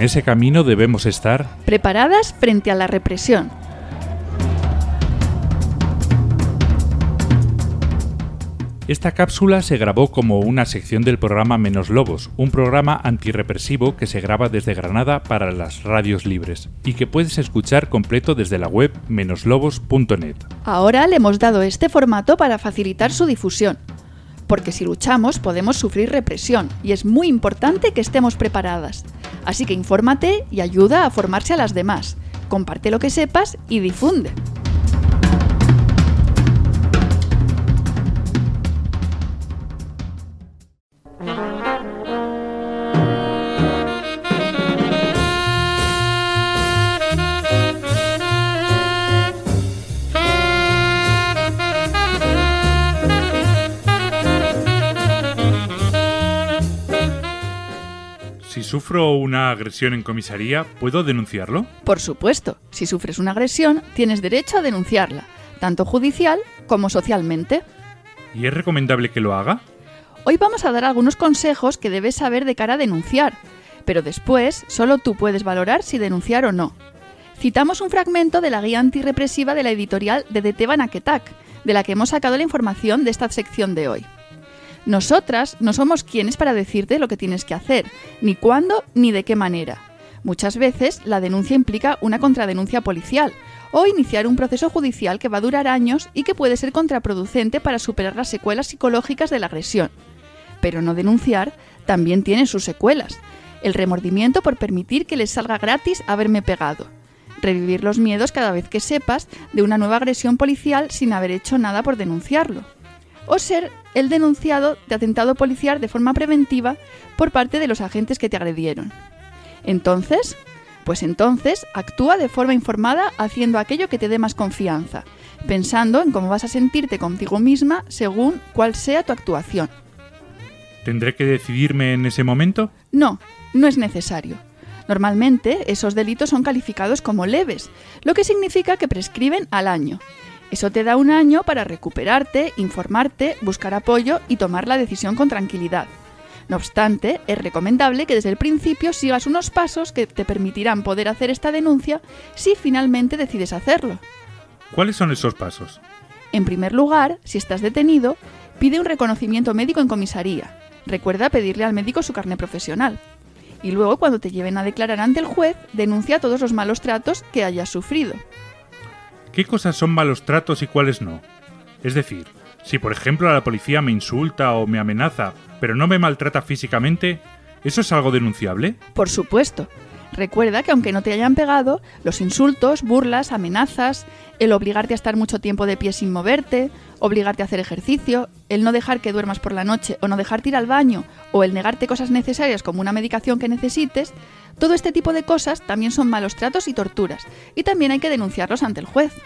ese camino debemos estar preparadas frente a la represión. Esta cápsula se grabó como una sección del programa Menos Lobos, un programa antirrepresivo que se graba desde Granada para las radios libres y que puedes escuchar completo desde la web menoslobos.net. Ahora le hemos dado este formato para facilitar su difusión, porque si luchamos podemos sufrir represión y es muy importante que estemos preparadas. Así que infórmate y ayuda a formarse a las demás. Comparte lo que sepas y difunde. Si sufro una agresión en comisaría, ¿puedo denunciarlo? Por supuesto, si sufres una agresión, tienes derecho a denunciarla, tanto judicial como socialmente. ¿Y es recomendable que lo haga? Hoy vamos a dar algunos consejos que debes saber de cara a denunciar, pero después solo tú puedes valorar si denunciar o no. Citamos un fragmento de la guía antirrepresiva de la editorial de Deteva Naketak, de la que hemos sacado la información de esta sección de hoy. Nosotras no somos quienes para decirte lo que tienes que hacer, ni cuándo ni de qué manera. Muchas veces la denuncia implica una contradenuncia policial o iniciar un proceso judicial que va a durar años y que puede ser contraproducente para superar las secuelas psicológicas de la agresión. Pero no denunciar también tiene sus secuelas. El remordimiento por permitir que les salga gratis haberme pegado. Revivir los miedos cada vez que sepas de una nueva agresión policial sin haber hecho nada por denunciarlo. O ser el denunciado de atentado policial de forma preventiva por parte de los agentes que te agredieron. Entonces, actúa de forma informada haciendo aquello que te dé más confianza, pensando en cómo vas a sentirte contigo misma según cuál sea tu actuación. ¿Tendré que decidirme en ese momento? No es necesario. Normalmente, esos delitos son calificados como leves, lo que significa que prescriben al año. Eso te da un año para recuperarte, informarte, buscar apoyo y tomar la decisión con tranquilidad. No obstante, es recomendable que desde el principio sigas unos pasos que te permitirán poder hacer esta denuncia si finalmente decides hacerlo. ¿Cuáles son esos pasos? En primer lugar, si estás detenido, pide un reconocimiento médico en comisaría. Recuerda pedirle al médico su carné profesional. Y luego, cuando te lleven a declarar ante el juez, denuncia todos los malos tratos que hayas sufrido. ¿Qué cosas son malos tratos y cuáles no? Es decir, si por ejemplo la policía me insulta o me amenaza, pero no me maltrata físicamente, ¿eso es algo denunciable? Por supuesto. Recuerda que aunque no te hayan pegado, los insultos, burlas, amenazas, el obligarte a estar mucho tiempo de pie sin moverte, obligarte a hacer ejercicio, el no dejar que duermas por la noche o no dejarte ir al baño, o el negarte cosas necesarias como una medicación que necesites, todo este tipo de cosas también son malos tratos y torturas, y también hay que denunciarlos ante el juez.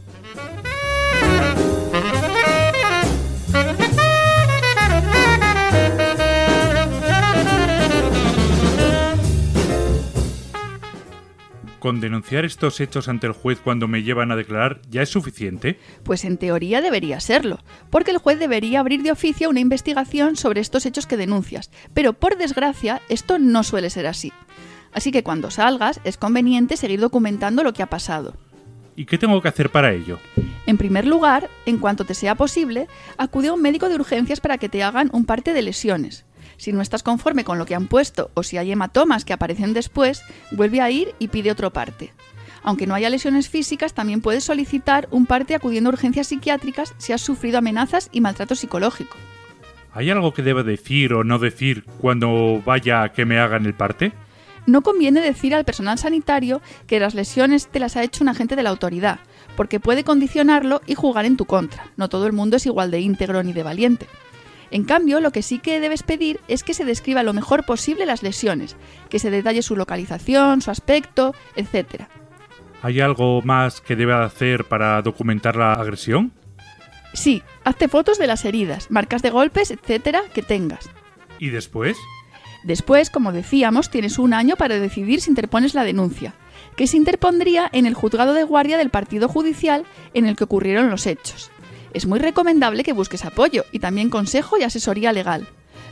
¿Con denunciar estos hechos ante el juez cuando me llevan a declarar ya es suficiente? Pues en teoría debería serlo, porque el juez debería abrir de oficio una investigación sobre estos hechos que denuncias, pero por desgracia esto no suele ser así. Así que cuando salgas es conveniente seguir documentando lo que ha pasado. ¿Y qué tengo que hacer para ello? En primer lugar, en cuanto te sea posible, acude a un médico de urgencias para que te hagan un parte de lesiones. Si no estás conforme con lo que han puesto o si hay hematomas que aparecen después, vuelve a ir y pide otro parte. Aunque no haya lesiones físicas, también puedes solicitar un parte acudiendo a urgencias psiquiátricas si has sufrido amenazas y maltrato psicológico. ¿Hay algo que deba decir o no decir cuando vaya a que me hagan el parte? No conviene decir al personal sanitario que las lesiones te las ha hecho un agente de la autoridad, porque puede condicionarlo y jugar en tu contra. No todo el mundo es igual de íntegro ni de valiente. En cambio, lo que sí que debes pedir es que se describa lo mejor posible las lesiones, que se detalle su localización, su aspecto, etc. ¿Hay algo más que deba hacer para documentar la agresión? Sí, hazte fotos de las heridas, marcas de golpes, etc. que tengas. ¿Y después? Después, como decíamos, tienes un año para decidir si interpones la denuncia, que se interpondría en el juzgado de guardia del partido judicial en el que ocurrieron los hechos. Es muy recomendable que busques apoyo y también consejo y asesoría legal.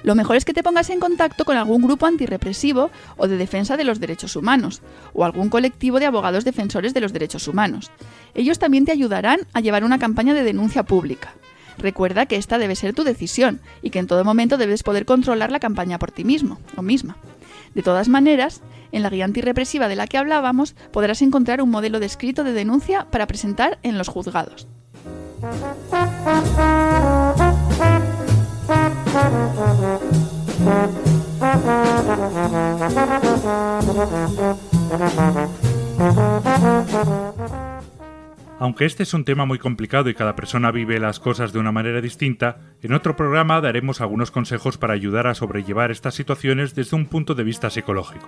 Lo mejor es que te pongas en contacto con algún grupo antirrepresivo o de defensa de los derechos humanos, o algún colectivo de abogados defensores de los derechos humanos. Ellos también te ayudarán a llevar una campaña de denuncia pública. Recuerda que esta debe ser tu decisión y que en todo momento debes poder controlar la campaña por ti mismo o misma. De todas maneras, en la guía antirrepresiva de la que hablábamos podrás encontrar un modelo de escrito de denuncia para presentar en los juzgados. Aunque este es un tema muy complicado y cada persona vive las cosas de una manera distinta, en otro programa daremos algunos consejos para ayudar a sobrellevar estas situaciones desde un punto de vista psicológico.